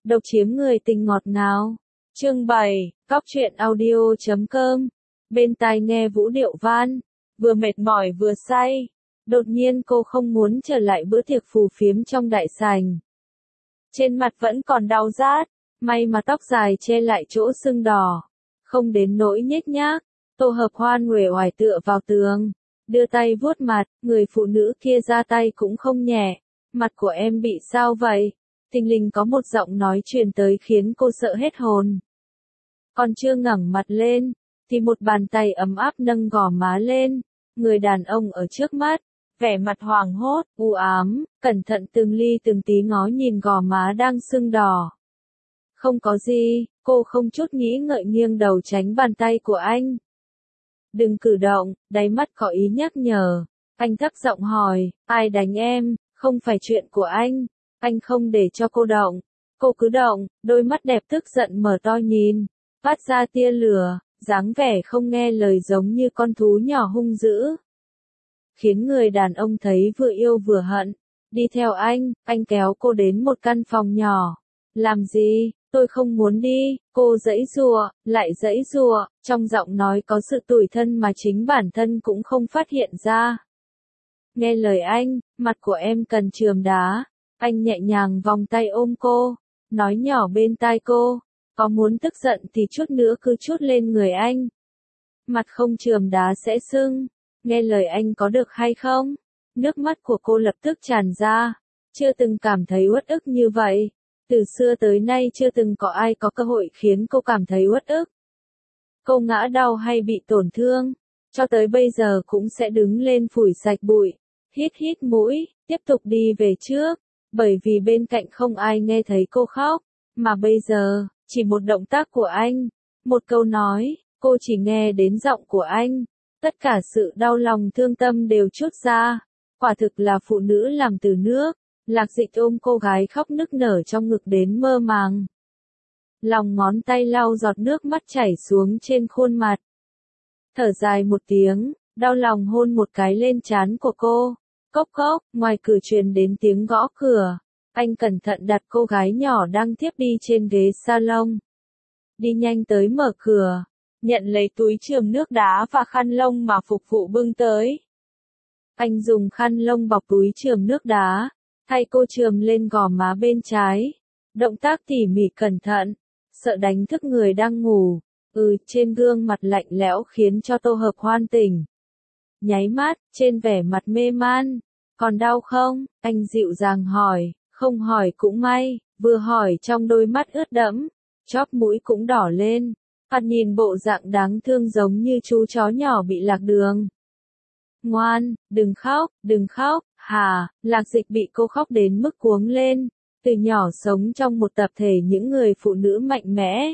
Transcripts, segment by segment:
Độc chiếm người tình ngọt ngào. Chương 7, Cóc truyện audio.com. Bên tai nghe vũ điệu van, vừa mệt mỏi vừa say. Đột nhiên cô không muốn trở lại bữa tiệc phù phiếm trong đại sảnh. Trên mặt vẫn còn đau rát, may mà tóc dài che lại chỗ sưng đỏ. Không đến nỗi nhếch nhác, Tô Hợp Hoan uể oải tựa vào tường, đưa tay vuốt mặt, người phụ nữ kia ra tay cũng không nhẹ. Mặt của em bị sao vậy? Thình lình có một giọng nói truyền tới khiến cô sợ hết hồn. Còn chưa ngẩng mặt lên, thì một bàn tay ấm áp nâng gò má lên, người đàn ông ở trước mắt, vẻ mặt hoảng hốt, u ám, cẩn thận từng ly từng tí ngó nhìn gò má đang sưng đỏ. Không có gì, cô không chút nghĩ ngợi nghiêng đầu tránh bàn tay của anh. Đừng cử động, đáy mắt có ý nhắc nhở. Anh thấp giọng hỏi, ai đánh em, không phải chuyện của anh. Anh không để cho cô động. Cô cứ động, đôi mắt đẹp tức giận mở to nhìn, phát ra tia lửa, dáng vẻ không nghe lời giống như con thú nhỏ hung dữ. Khiến người đàn ông thấy vừa yêu vừa hận. Đi theo anh kéo cô đến một căn phòng nhỏ. Làm gì, tôi không muốn đi, cô giãy giụa, lại giãy giụa, trong giọng nói có sự tủi thân mà chính bản thân cũng không phát hiện ra. Nghe lời anh, mặt của em cần chườm đá. Anh nhẹ nhàng vòng tay ôm cô, nói nhỏ bên tai cô, có muốn tức giận thì chút nữa cứ trút lên người anh. Mặt không chườm đá sẽ sưng, nghe lời anh có được hay không? Nước mắt của cô lập tức tràn ra, chưa từng cảm thấy uất ức như vậy. Từ xưa tới nay chưa từng có ai có cơ hội khiến cô cảm thấy uất ức. Cô ngã đau hay bị tổn thương, cho tới bây giờ cũng sẽ đứng lên phủi sạch bụi, hít hít mũi, tiếp tục đi về trước. Bởi vì bên cạnh không ai nghe thấy cô khóc, mà bây giờ, chỉ một động tác của anh, một câu nói, cô chỉ nghe đến giọng của anh. Tất cả sự đau lòng thương tâm đều trút ra, quả thực là phụ nữ làm từ nước. Lạc Dịch ôm cô gái khóc nức nở trong ngực đến mơ màng. Lòng ngón tay lau giọt nước mắt chảy xuống trên khuôn mặt. Thở dài một tiếng, đau lòng hôn một cái lên trán của cô. Cốc cốc, ngoài cửa truyền đến tiếng gõ cửa. Anh cẩn thận đặt cô gái nhỏ đang thiếp đi trên ghế salon. Đi nhanh tới mở cửa, nhận lấy túi chườm nước đá và khăn lông mà phục vụ bưng tới. Anh dùng khăn lông bọc túi chườm nước đá, thay cô chườm lên gò má bên trái. Động tác tỉ mỉ cẩn thận, sợ đánh thức người đang ngủ. Trên gương mặt lạnh lẽo khiến cho Tô Hợp Hoan tỉnh. Nháy mắt, trên vẻ mặt mê man. Còn đau không? Anh dịu dàng hỏi, không hỏi cũng may, vừa hỏi trong đôi mắt ướt đẫm, chóp mũi cũng đỏ lên, mặt nhìn bộ dạng đáng thương giống như chú chó nhỏ bị lạc đường. Ngoan, đừng khóc, hà, Lạc Dịch bị cô khóc đến mức cuống lên, từ nhỏ sống trong một tập thể những người phụ nữ mạnh mẽ.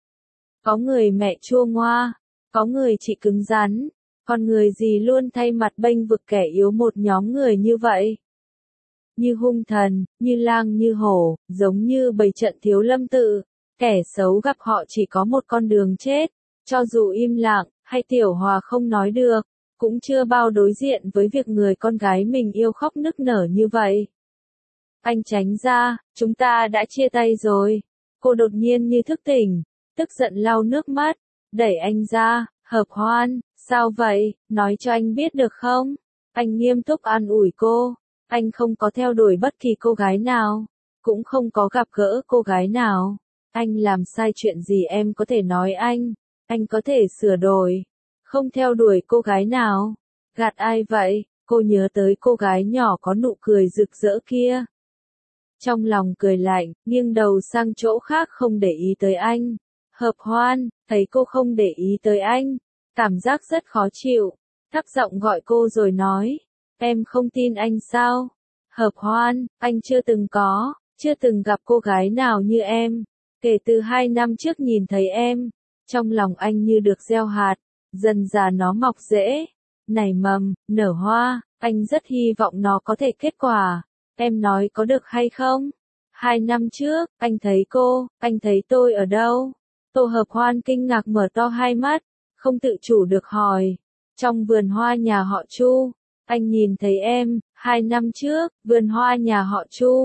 Có người mẹ chua ngoa, có người chị cứng rắn. Còn người gì luôn thay mặt bênh vực kẻ yếu một nhóm người như vậy. Như hung thần, như lang như hổ, giống như bầy trận Thiếu Lâm Tự. Kẻ xấu gặp họ chỉ có một con đường chết. Cho dù im lặng, hay Tiểu Hòa không nói được, cũng chưa bao đối diện với việc người con gái mình yêu khóc nức nở như vậy. Anh tránh ra, chúng ta đã chia tay rồi. Cô đột nhiên như thức tỉnh, tức giận lau nước mắt, đẩy anh ra. Hợp Hoan, sao vậy, nói cho anh biết được không? Anh nghiêm túc an ủi cô. Anh không có theo đuổi bất kỳ cô gái nào, cũng không có gặp gỡ cô gái nào. Anh làm sai chuyện gì em có thể nói anh có thể sửa đổi. Không theo đuổi cô gái nào. Gạt ai vậy? Cô nhớ tới cô gái nhỏ có nụ cười rực rỡ kia. Trong lòng cười lạnh, nghiêng đầu sang chỗ khác không để ý tới anh. Hợp Hoan, thấy cô không để ý tới anh, cảm giác rất khó chịu, thấp giọng gọi cô rồi nói, em không tin anh sao? Hợp Hoan, anh chưa từng gặp cô gái nào như em, kể từ 2 năm trước nhìn thấy em, trong lòng anh như được gieo hạt, dần dà nó mọc rễ, nảy mầm, nở hoa, anh rất hy vọng nó có thể kết quả, em nói có được hay không? 2 năm trước, anh thấy tôi ở đâu? Tô Hợp Hoan kinh ngạc mở to hai mắt, không tự chủ được hỏi. Trong vườn hoa nhà họ Chu, anh nhìn thấy em, 2 năm trước, vườn hoa nhà họ Chu.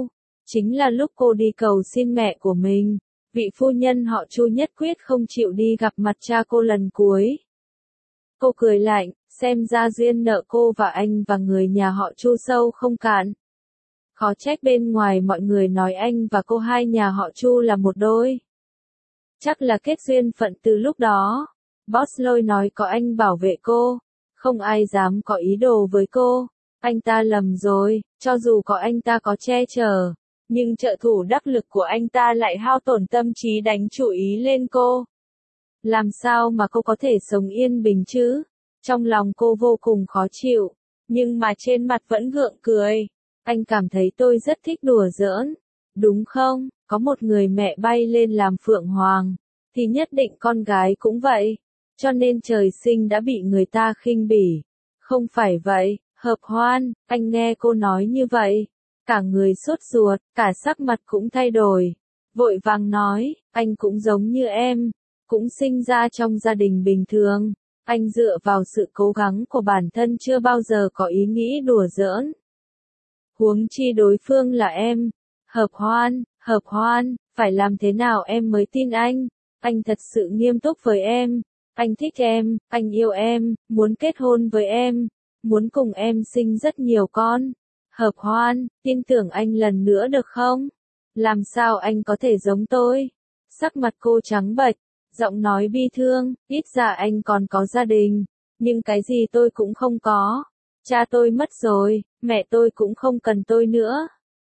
chính là lúc cô đi cầu xin mẹ của mình. Vị phu nhân họ Chu nhất quyết không chịu đi gặp mặt cha cô lần cuối. Cô cười lạnh, xem ra duyên nợ cô và anh và người nhà họ Chu sâu không cạn. Khó trách bên ngoài mọi người nói anh và cô hai nhà họ Chu là một đôi. Chắc là kết duyên phận từ lúc đó. Boss Lôi nói có anh bảo vệ cô, không ai dám có ý đồ với cô. Anh ta lầm rồi, cho dù có anh ta có che chở, nhưng trợ thủ đắc lực của anh ta lại hao tổn tâm trí đánh chủ ý lên cô. Làm sao mà cô có thể sống yên bình chứ? Trong lòng cô vô cùng khó chịu, nhưng mà trên mặt vẫn gượng cười. Anh cảm thấy tôi rất thích đùa giỡn, đúng không? Có một người mẹ bay lên làm phượng hoàng, thì nhất định con gái cũng vậy. Cho nên trời sinh đã bị người ta khinh bỉ. Không phải vậy, Hợp Hoan, anh nghe cô nói như vậy. Cả người sốt ruột, cả sắc mặt cũng thay đổi. Vội vàng nói, anh cũng giống như em, cũng sinh ra trong gia đình bình thường. Anh dựa vào sự cố gắng của bản thân chưa bao giờ có ý nghĩ đùa giỡn. Huống chi đối phương là em. Hợp Hoan, phải làm thế nào em mới tin anh? Anh thật sự nghiêm túc với em. Anh thích em, anh yêu em, muốn kết hôn với em, muốn cùng em sinh rất nhiều con. Hợp Hoan, tin tưởng anh lần nữa được không? Làm sao anh có thể giống tôi? Sắc mặt cô trắng bệch, giọng nói bi thương, ít ra anh còn có gia đình, nhưng cái gì tôi cũng không có. Cha tôi mất rồi, mẹ tôi cũng không cần tôi nữa.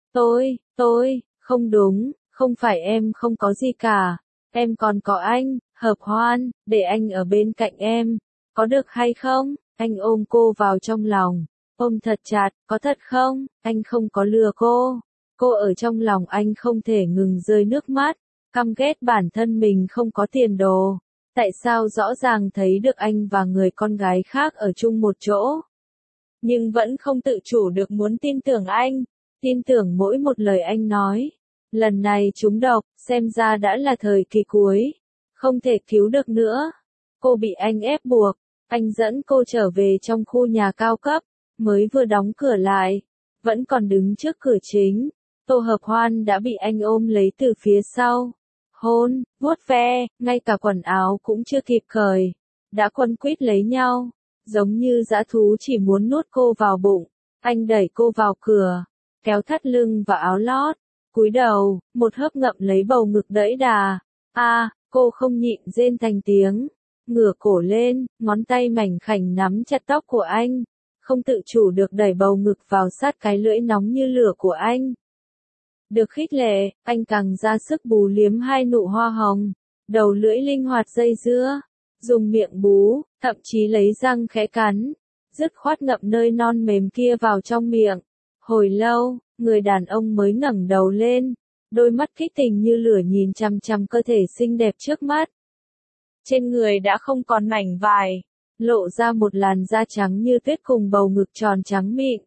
Không đúng, không phải em không có gì cả, em còn có anh, Hợp Hoan, để anh ở bên cạnh em, có được hay không? Anh ôm cô vào trong lòng, ôm thật chặt, có thật không? Anh không có lừa cô. Cô ở trong lòng anh không thể ngừng rơi nước mắt, căm ghét bản thân mình không có tiền đồ. Tại sao rõ ràng thấy được anh và người con gái khác ở chung một chỗ, nhưng vẫn không tự chủ được muốn tin tưởng anh, tin tưởng mỗi một lời anh nói. Lần này trúng độc, xem ra đã là thời kỳ cuối, không thể cứu được nữa. Cô bị anh ép buộc, anh dẫn cô trở về trong khu nhà cao cấp, mới vừa đóng cửa lại, vẫn còn đứng trước cửa chính. Tô Hợp Hoan đã bị anh ôm lấy từ phía sau, hôn, vuốt ve, ngay cả quần áo cũng chưa kịp cởi, đã quấn quýt lấy nhau, giống như dã thú chỉ muốn nuốt cô vào bụng. Anh đẩy cô vào cửa, kéo thắt lưng và áo lót, cúi đầu, một hớp ngậm lấy bầu ngực đẫy đà. Cô không nhịn rên thành tiếng, ngửa cổ lên, ngón tay mảnh khảnh nắm chặt tóc của anh, không tự chủ được đẩy bầu ngực vào sát cái lưỡi nóng như lửa của anh. Được khích lệ, anh càng ra sức bú liếm hai nụ hoa hồng, đầu lưỡi linh hoạt dây dưa, dùng miệng bú, thậm chí lấy răng khẽ cắn, dứt khoát ngậm nơi non mềm kia vào trong miệng. Hồi lâu, người đàn ông mới ngẩng đầu lên, đôi mắt kích tình như lửa nhìn chằm chằm cơ thể xinh đẹp trước mắt. Trên người đã không còn mảnh vải, lộ ra một làn da trắng như tuyết cùng bầu ngực tròn trắng mịn.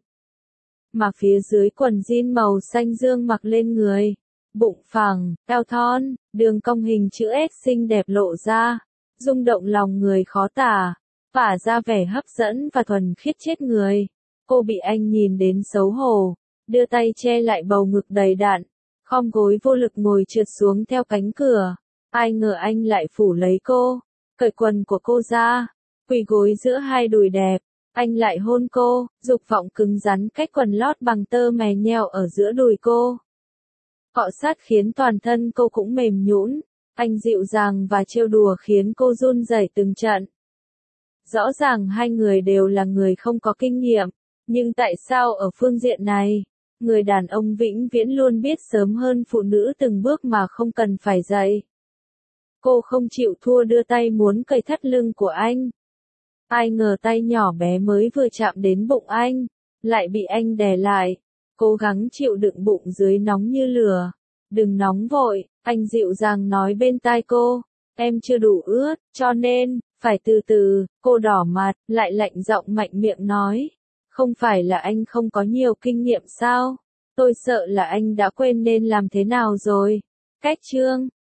Mà phía dưới quần jean màu xanh dương mặc lên người, bụng phẳng, eo thon, đường cong hình chữ S xinh đẹp lộ ra, rung động lòng người khó tả, tỏa ra vẻ hấp dẫn và thuần khiết chết người. Cô bị anh nhìn đến xấu hổ, đưa tay che lại bầu ngực đầy đặn, khom gối vô lực ngồi trượt xuống theo cánh cửa. Ai ngờ anh lại phủ lấy cô, cởi quần của cô ra, quỳ gối giữa hai đùi đẹp. Anh lại hôn cô, dục vọng cứng rắn cách quần lót bằng tơ mè nheo ở giữa đùi cô. Cọ sát khiến toàn thân cô cũng mềm nhũn. Anh dịu dàng và trêu đùa khiến cô run rẩy từng trận. Rõ ràng hai người đều là người không có kinh nghiệm, nhưng tại sao ở phương diện này, người đàn ông vĩnh viễn luôn biết sớm hơn phụ nữ từng bước mà không cần phải dạy. Cô không chịu thua đưa tay muốn cởi thắt lưng của anh. Ai ngờ tay nhỏ bé mới vừa chạm đến bụng anh, lại bị anh đè lại, cố gắng chịu đựng bụng dưới nóng như lửa. Đừng nóng vội, anh dịu dàng nói bên tai cô, em chưa đủ ướt, cho nên, phải từ từ. Cô đỏ mặt, lại lạnh giọng mạnh miệng nói, không phải là anh không có nhiều kinh nghiệm sao? Tôi sợ là anh đã quên nên làm thế nào rồi. Cách chương